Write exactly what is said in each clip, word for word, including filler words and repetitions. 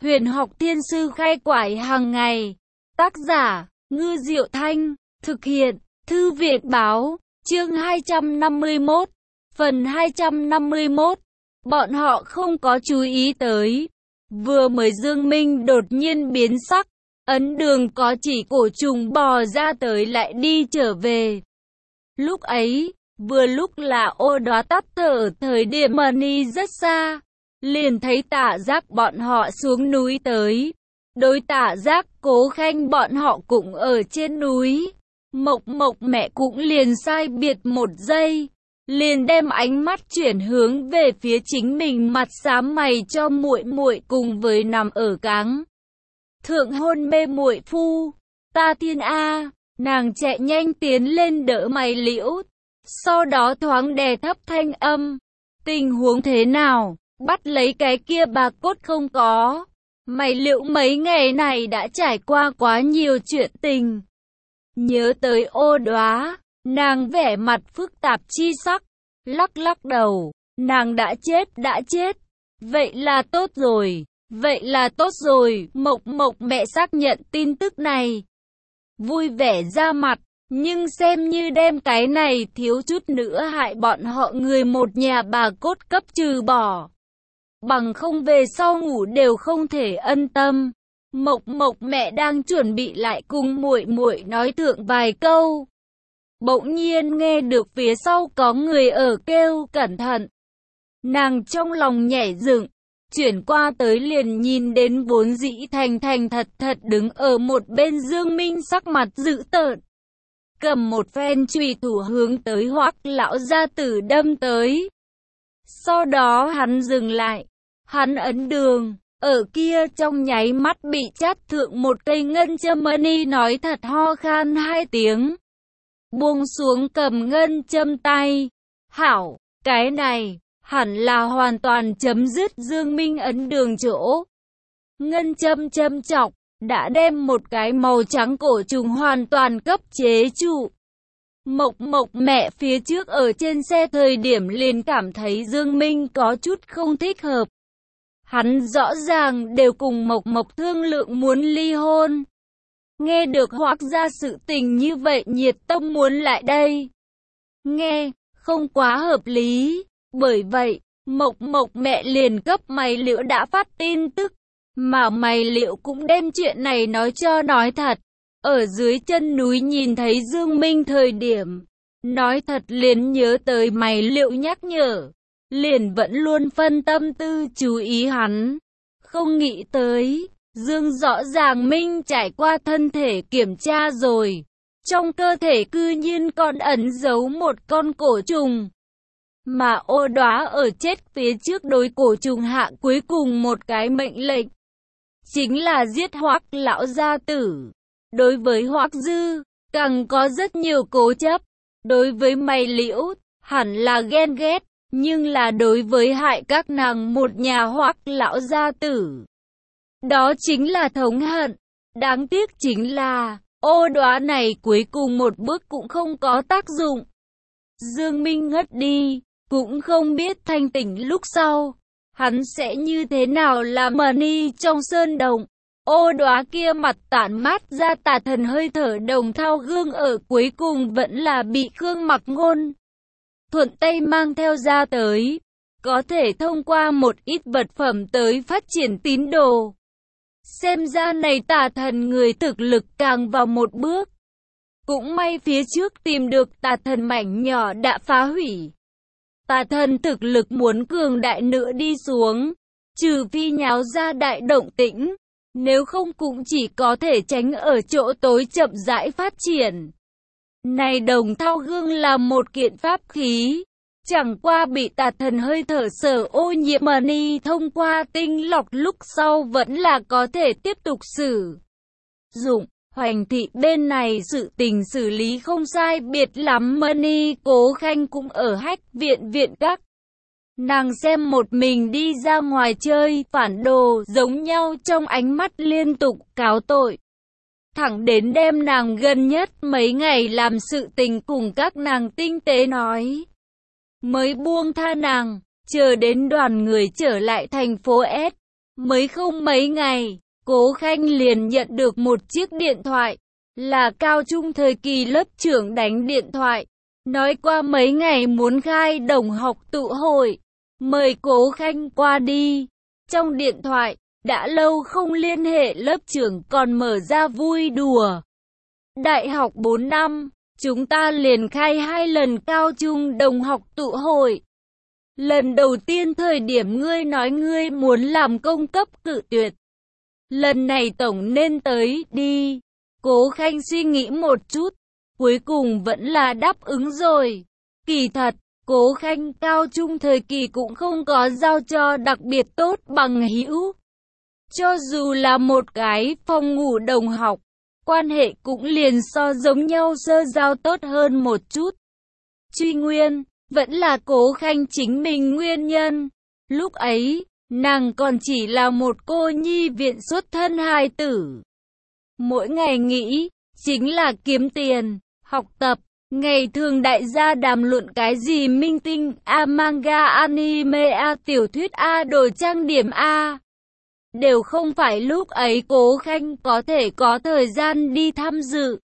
Huyền học thiên sư khai quải hàng ngày. Tác giả, Ngư Diệu Thanh. Thực hiện, Thư viện Báo. Chương hai trăm năm mươi mốt. Phần hai trăm năm mươi mốt. Bọn họ không có chú ý tới. Vừa mới Dương Minh đột nhiên biến sắc. Ấn đường có chỉ cổ trùng bò ra tới lại đi trở về. Lúc ấy, vừa lúc là Ô Đóa tắt thở thời điểm Mani rất xa. Liền thấy Tạ Giác bọn họ xuống núi tới. Đối Tạ Giác, Cố Khanh bọn họ cũng ở trên núi. Mộc Mộc mẹ cũng liền sai biệt một giây, liền đem ánh mắt chuyển hướng về phía chính mình, mặt xám mày cho muội muội cùng với nằm ở cáng thượng hôn mê muội phu. Ta thiên a, nàng chạy nhanh tiến lên đỡ mày liễu, sau đó thoáng đè thấp thanh âm. Tình huống thế nào? Bắt lấy cái kia bạc cốt không có? Mày liễu mấy ngày này đã trải qua quá nhiều chuyện tình. Nhớ tới Ô Đóa, nàng vẻ mặt phức tạp chi sắc, lắc lắc đầu. Nàng đã chết, đã chết. Vậy là tốt rồi, vậy là tốt rồi. Mộc Mộc mẹ xác nhận tin tức này, vui vẻ ra mặt, nhưng xem như đem cái này thiếu chút nữa hại bọn họ người một nhà bà cốt cấp trừ bỏ. Bằng không về sau ngủ đều không thể ân tâm. Mộc Mộc mẹ đang chuẩn bị lại cùng muội muội nói thượng vài câu, bỗng nhiên nghe được phía sau có người ở kêu cẩn thận. Nàng trong lòng nhảy dựng, chuyển qua tới liền nhìn đến vốn dĩ thành thành thật thật đứng ở một bên Dương Minh, sắc mặt dữ tợn, cầm một phen chùy thủ hướng tới Hoắc lão gia tử đâm tới. Sau đó hắn dừng lại, hắn ấn đường, ở kia trong nháy mắt bị chát thượng một cây ngân châm. Mani nói thật ho khan hai tiếng, buông xuống cầm ngân châm tay. Hảo, cái này hẳn là hoàn toàn chấm dứt Dương Minh ấn đường chỗ. Ngân châm châm chọc, đã đem một cái màu trắng cổ trùng hoàn toàn cấp chế trụ. Mộc Mộc mẹ phía trước ở trên xe thời điểm liền cảm thấy Dương Minh có chút không thích hợp. Hắn rõ ràng đều cùng Mộc Mộc thương lượng muốn ly hôn. Nghe được Hoắc gia sự tình như vậy, nhiệt tâm muốn lại đây. Nghe, không quá hợp lý. Bởi vậy, Mộc Mộc mẹ liền cấp Mày Liễu đã phát tin tức. Mà Mày Liễu cũng đem chuyện này nói cho nói thật. Ở dưới chân núi nhìn thấy Dương Minh thời điểm, nói thật liền nhớ tới Mày Liễu nhắc nhở, liền vẫn luôn phân tâm tư chú ý hắn. Không nghĩ tới, Dương rõ ràng Minh trải qua thân thể kiểm tra rồi, trong cơ thể cư nhiên còn ẩn giấu một con cổ trùng. Mà Ô Đóa ở chết phía trước đối cổ trùng hạ cuối cùng một cái mệnh lệnh, chính là giết Hoắc lão gia tử. Đối với Hoắc Dư, càng có rất nhiều cố chấp. Đối với Mày Liễu, hẳn là ghen ghét, nhưng là đối với hại các nàng một nhà Hoắc lão gia tử, đó chính là thống hận. Đáng tiếc chính là, Ô Đóa này cuối cùng một bước cũng không có tác dụng. Dương Minh ngất đi, cũng không biết thanh tỉnh lúc sau, hắn sẽ như thế nào làm Mani trong sơn động. Ô Đóa kia mặt tản mát ra tà thần hơi thở đồng thau gương ở cuối cùng vẫn là bị Khương Mặc Ngôn thuận tay mang theo ra tới, có thể thông qua một ít vật phẩm tới phát triển tín đồ. Xem ra này tà thần người thực lực càng vào một bước. Cũng may phía trước tìm được tà thần mảnh nhỏ đã phá hủy. Tà thần thực lực muốn cường đại nữa đi xuống, trừ phi nháo ra đại động tĩnh, nếu không cũng chỉ có thể tránh ở chỗ tối chậm rãi phát triển. Này đồng thau gương là một kiện pháp khí, chẳng qua bị tà thần hơi thở sở ô nhiễm. Mani thông qua tinh lọc lúc sau vẫn là có thể tiếp tục sử dụng. Hoành thị bên này sự tình xử lý không sai biệt lắm. Mani Cố Khanh cũng ở Hách viện viện các. Nàng xem một mình đi ra ngoài chơi, phản đồ giống nhau trong ánh mắt liên tục cáo tội. Thẳng đến đem nàng gần nhất mấy ngày làm sự tình cùng các nàng tinh tế nói, mới buông tha nàng, chờ đến đoàn người trở lại thành phố S. Mới không mấy ngày, Cố Khanh liền nhận được một chiếc điện thoại, là Cao Trung thời kỳ lớp trưởng đánh điện thoại, nói qua mấy ngày muốn khai đồng học tụ hội, mời Cố Khanh qua đi. Trong điện thoại, đã lâu không liên hệ lớp trưởng còn mở ra vui đùa. Đại học bốn năm, chúng ta liền khai hai lần Cao Trung đồng học tụ hội. Lần đầu tiên thời điểm ngươi nói ngươi muốn làm công cấp cự tuyệt. Lần này tổng nên tới đi. Cố Khanh suy nghĩ một chút, cuối cùng vẫn là đáp ứng rồi. Kỳ thật, Cố Khanh Cao Trung thời kỳ cũng không có giao cho đặc biệt tốt bằng hữu. Cho dù là một cái phòng ngủ đồng học, quan hệ cũng liền so giống nhau sơ giao tốt hơn một chút. Truy nguyên, vẫn là Cố Khanh chính mình nguyên nhân. Lúc ấy, nàng còn chỉ là một cô nhi viện xuất thân hài tử. Mỗi ngày nghĩ, chính là kiếm tiền, học tập. Ngày thường đại gia đàm luận cái gì minh tinh, a manga, anime, a tiểu thuyết, a đồ trang điểm, a đều không phải lúc ấy Cố Khanh có thể có thời gian đi tham dự.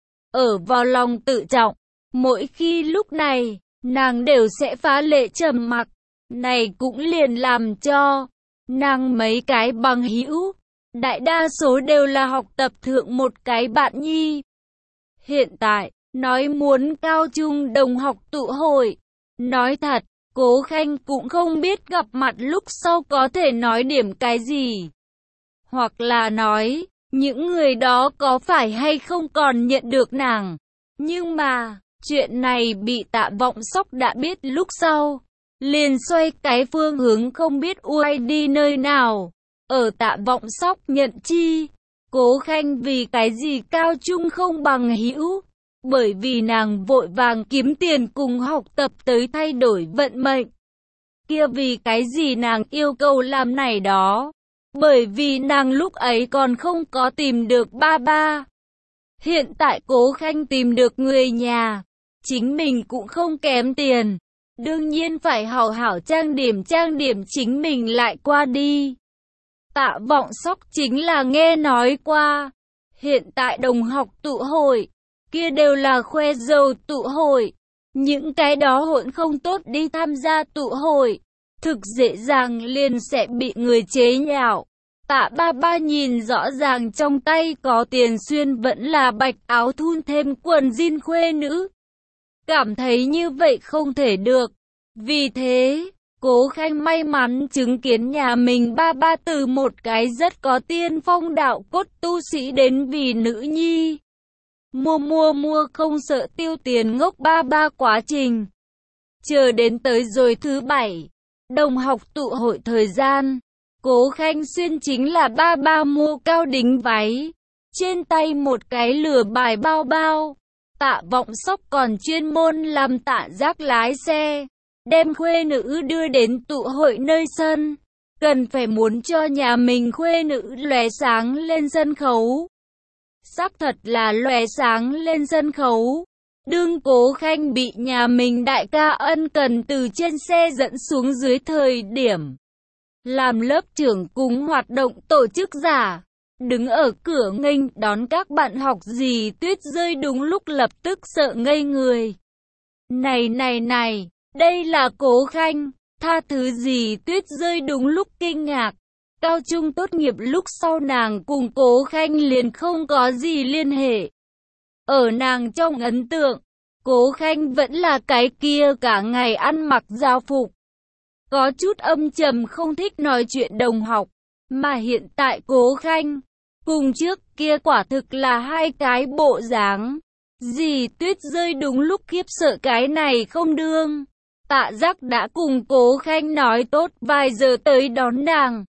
Ở vào lòng tự trọng, mỗi khi lúc này, nàng đều sẽ phá lệ trầm mặc. Này cũng liền làm cho nàng mấy cái bằng hữu, đại đa số đều là học tập thượng một cái bạn nhi. Hiện tại, nói muốn Cao Trung đồng học tụ hội, nói thật, Cố Khanh cũng không biết gặp mặt lúc sau có thể nói điểm cái gì. Hoặc là nói, những người đó có phải hay không còn nhận được nàng. Nhưng mà, chuyện này bị Tạ Vọng Sóc đã biết lúc sau, liền xoay cái phương hướng không biết uai đi nơi nào. Ở Tạ Vọng Sóc nhận chi, Cố Khanh vì cái gì Cao Trung không bằng hữu. Bởi vì nàng vội vàng kiếm tiền cùng học tập tới thay đổi vận mệnh. Kia vì cái gì nàng yêu cầu làm này đó? Bởi vì nàng lúc ấy còn không có tìm được ba ba. Hiện tại Cố Khanh tìm được người nhà, chính mình cũng không kém tiền. Đương nhiên phải hảo hảo trang điểm trang điểm chính mình lại qua đi. Tạ Vọng Sóc chính là nghe nói qua. Hiện tại đồng học tụ hội, kia đều là khoe giàu tụ hội. Những cái đó hỗn không tốt đi tham gia tụ hội, thực dễ dàng liền sẽ bị người chế nhạo. Tạ ba ba nhìn rõ ràng trong tay có tiền xuyên vẫn là bạch áo thun thêm quần jean khuê nữ. Cảm thấy như vậy không thể được. Vì thế, Cố Khanh may mắn chứng kiến nhà mình ba ba từ một cái rất có tiên phong đạo cốt tu sĩ đến vì nữ nhi. Mua mua mua không sợ tiêu tiền ngốc ba ba quá trình. Chờ đến tới rồi thứ bảy, đồng học tụ hội thời gian, Cố Khanh xuyên chính là ba ba mua cao đính váy, trên tay một cái lửa bài bao bao. Tạ Vọng Sóc còn chuyên môn làm Tạ Giác lái xe, đem khuê nữ đưa đến tụ hội nơi sân, cần phải muốn cho nhà mình khuê nữ lóe sáng lên sân khấu. Xác thật là lóe sáng lên sân khấu. Đương Cố Khanh bị nhà mình đại ca ân cần từ trên xe dẫn xuống dưới thời điểm làm lớp trưởng cùng hoạt động tổ chức giả, đứng ở cửa nghênh đón các bạn học Dì Tuyết rơi đúng lúc lập tức sợ ngây người. Này này này, đây là Cố Khanh, tha thứ Dì Tuyết rơi đúng lúc kinh ngạc. Cao trung tốt nghiệp lúc sau nàng cùng Cố Khanh liền không có gì liên hệ. Ở nàng trong ấn tượng, Cố Khanh vẫn là cái kia cả ngày ăn mặc giáo phục, có chút âm trầm không thích nói chuyện đồng học. Mà hiện tại Cố Khanh, cùng trước kia quả thực là hai cái bộ dáng. Dì Tuyết rơi đúng lúc khiếp sợ cái này không đương. Tạ Giác đã cùng Cố Khanh nói tốt vài giờ tới đón nàng.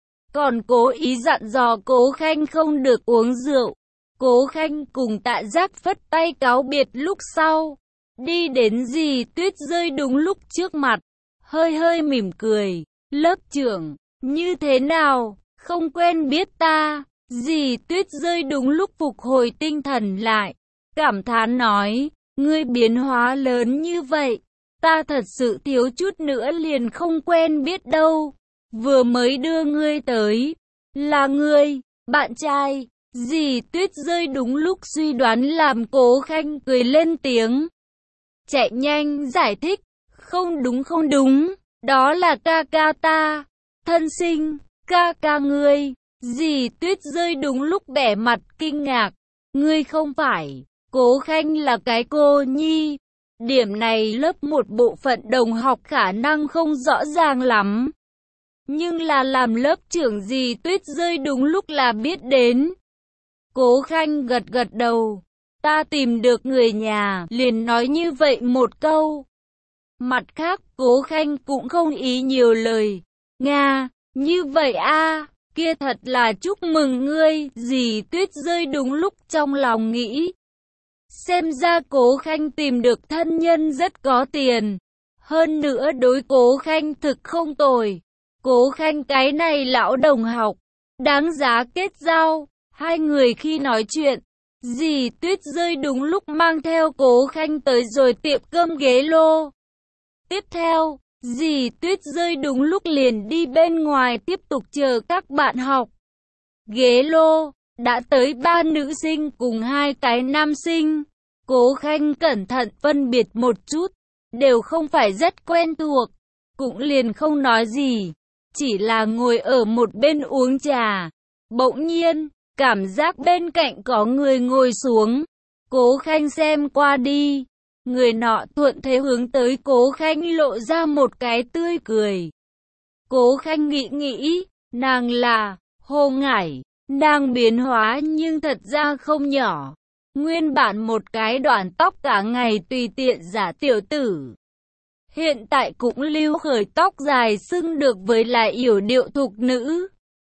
Còn cố ý dặn dò Cố Khanh không được uống rượu. Cố Khanh cùng Tạ Giác phất tay cáo biệt lúc sau, đi đến Dì Tuyết rơi đúng lúc trước mặt, hơi hơi mỉm cười. Lớp trưởng, như thế nào, không quen biết ta? Dì Tuyết rơi đúng lúc phục hồi tinh thần lại, cảm thán nói, ngươi biến hóa lớn như vậy, ta thật sự thiếu chút nữa liền không quen biết đâu. vừa mới đưa ngươi tới, là ngươi, bạn trai. Dì Tuyết rơi đúng lúc suy đoán làm Cố Khanh cười lên tiếng. Chạy nhanh giải thích, không đúng không đúng, đó là ca ca ta, thân sinh, ca ca ngươi. Dì Tuyết rơi đúng lúc bẻ mặt kinh ngạc, ngươi không phải, Cố Khanh là cái cô nhi. Điểm này lớp một bộ phận đồng học khả năng không rõ ràng lắm. Nhưng là làm lớp trưởng dì Tuyết rơi đúng lúc là biết đến. Cố Khanh gật gật đầu, ta tìm được người nhà, liền nói như vậy một câu. Mặt khác, Cố Khanh cũng không ý nhiều lời. Nga, như vậy a, kia thật là chúc mừng ngươi, dì Tuyết rơi đúng lúc trong lòng nghĩ. Xem ra Cố Khanh tìm được thân nhân rất có tiền. Hơn nữa đối Cố Khanh thực không tồi. Cố Khanh cái này lão đồng học, đáng giá kết giao. Hai người khi nói chuyện, dì Tuyết rơi đúng lúc mang theo Cố Khanh tới rồi tiệm cơm ghế lô. Tiếp theo, dì Tuyết rơi đúng lúc liền đi bên ngoài tiếp tục chờ các bạn học. Ghế lô, đã tới ba nữ sinh cùng hai cái nam sinh. Cố Khanh cẩn thận phân biệt một chút, đều không phải rất quen thuộc, cũng liền không nói gì, chỉ là ngồi ở một bên uống trà. Bỗng nhiên, cảm giác bên cạnh có người ngồi xuống. Cố Khanh xem qua đi, người nọ thuận thế hướng tới Cố Khanh lộ ra một cái tươi cười. Cố Khanh nghĩ nghĩ, nàng là Hồ Ngải, nàng biến hóa nhưng thật ra không nhỏ. Nguyên bản một cái đoạn tóc cả ngày tùy tiện giả tiểu tử, hiện tại cũng lưu khởi tóc dài xưng được với lại yểu điệu thục nữ.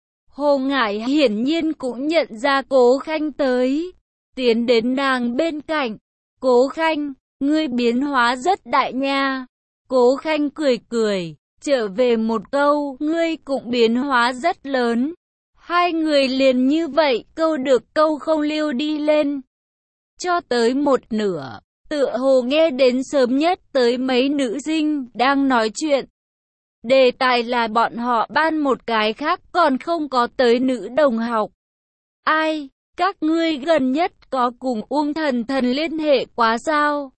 Hồ Ngải hiển nhiên cũng nhận ra Cố Khanh tới, tiến đến nàng bên cạnh. Cố Khanh, ngươi biến hóa rất đại nha. Cố Khanh cười cười, trở về một câu, ngươi cũng biến hóa rất lớn. Hai người liền như vậy, câu được câu không lưu đi lên. Cho tới một nửa, tựa hồ nghe đến sớm nhất tới mấy nữ sinh đang nói chuyện. Đề tài là bọn họ ban một cái khác còn không có tới nữ đồng học. Ai, các ngươi gần nhất có cùng Uông Thần Thần liên hệ quá sao?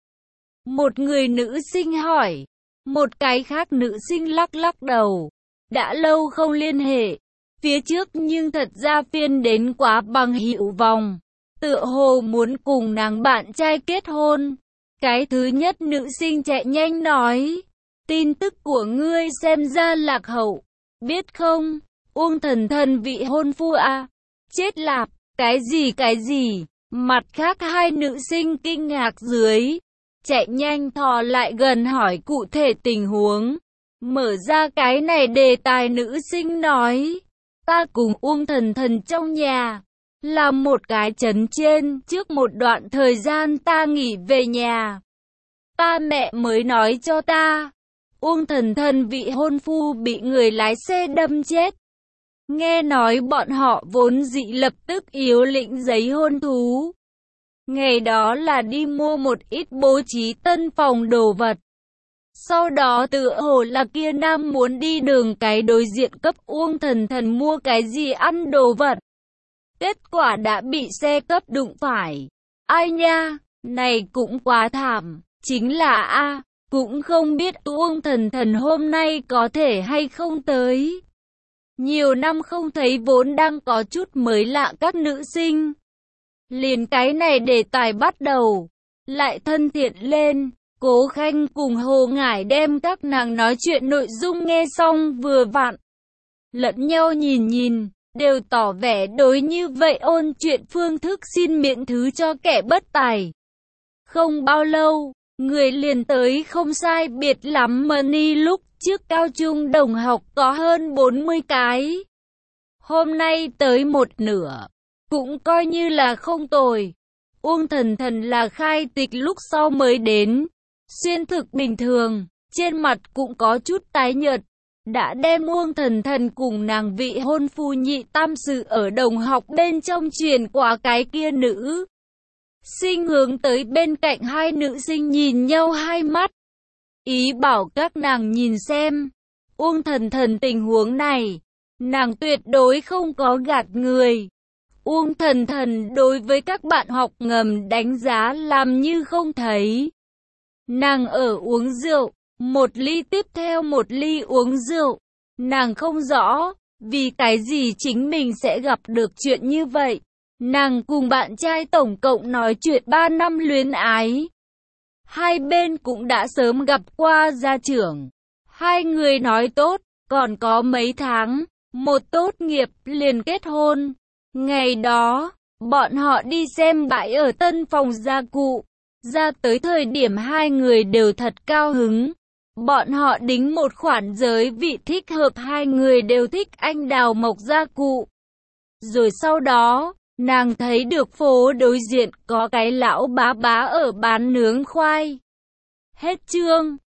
Một người nữ sinh hỏi, một cái khác nữ sinh lắc lắc đầu. Đã lâu không liên hệ, phía trước nhưng thật ra phiên đến quá bằng hữu vòng. Tựa hồ muốn cùng nàng bạn trai kết hôn. Cái thứ nhất nữ sinh chạy nhanh nói, tin tức của ngươi xem ra lạc hậu, biết không, Uông Thần Thần vị hôn phu à, chết lạp, cái gì cái gì, mặt khác hai nữ sinh kinh ngạc dưới, chạy nhanh thò lại gần hỏi cụ thể tình huống, mở ra cái này đề tài nữ sinh nói, ta cùng Uông Thần Thần trong nhà. Là một cái trấn trên, trước một đoạn thời gian ta nghỉ về nhà. Ta mẹ mới nói cho ta, Uông Thần Thần vị hôn phu bị người lái xe đâm chết. Nghe nói bọn họ vốn dĩ lập tức yếu lĩnh giấy hôn thú. Ngày đó là đi mua một ít bố trí tân phòng đồ vật. Sau đó tựa hồ là kia nam muốn đi đường cái đối diện cấp Uông Thần Thần mua cái gì ăn đồ vật. Kết quả đã bị xe cấp đụng phải. Ai nha, này cũng quá thảm. Chính là a, cũng không biết Uông Thần Thần hôm nay có thể hay không tới. Nhiều năm không thấy vốn đang có chút mới lạ các nữ sinh. Liền cái này đề tài bắt đầu, lại thân thiện lên. Cố Khanh cùng Hồ Ngải đem các nàng nói chuyện nội dung nghe xong vừa vặn. Lẫn nhau nhìn nhìn, đều tỏ vẻ đối như vậy ôn chuyện phương thức xin miễn thứ cho kẻ bất tài. Không bao lâu, người liền tới không sai biệt lắm money lúc trước cao trung đồng học có hơn bốn mươi cái. Hôm nay tới một nửa, cũng coi như là không tồi. Uông Thần Thần là khai tịch lúc sau mới đến, xuyên thực bình thường, trên mặt cũng có chút tái nhợt. Đã đem Uông Thần Thần cùng nàng vị hôn phu nhị tam sự ở đồng học bên trong truyền qua cái kia nữ sinh hướng tới bên cạnh hai nữ sinh nhìn nhau hai mắt, ý bảo các nàng nhìn xem. Uông Thần Thần tình huống này, nàng tuyệt đối không có gạt người. Uông Thần Thần đối với các bạn học ngầm đánh giá làm như không thấy. Nàng ở uống rượu, một ly tiếp theo một ly uống rượu. Nàng không rõ, vì cái gì chính mình sẽ gặp được chuyện như vậy. Nàng cùng bạn trai tổng cộng nói chuyện ba năm luyến ái. Hai bên cũng đã sớm gặp qua gia trưởng. Hai người nói tốt, còn có mấy tháng, một tốt nghiệp liền kết hôn. Ngày đó, bọn họ đi xem bãi ở tân phòng gia cụ. Ra tới thời điểm hai người đều thật cao hứng. Bọn họ đính một khoản giới vị thích hợp, hai người đều thích anh đào mộc gia cụ. Rồi sau đó, nàng thấy được phố đối diện có cái lão bá bá ở bán nướng khoai. Hết chương.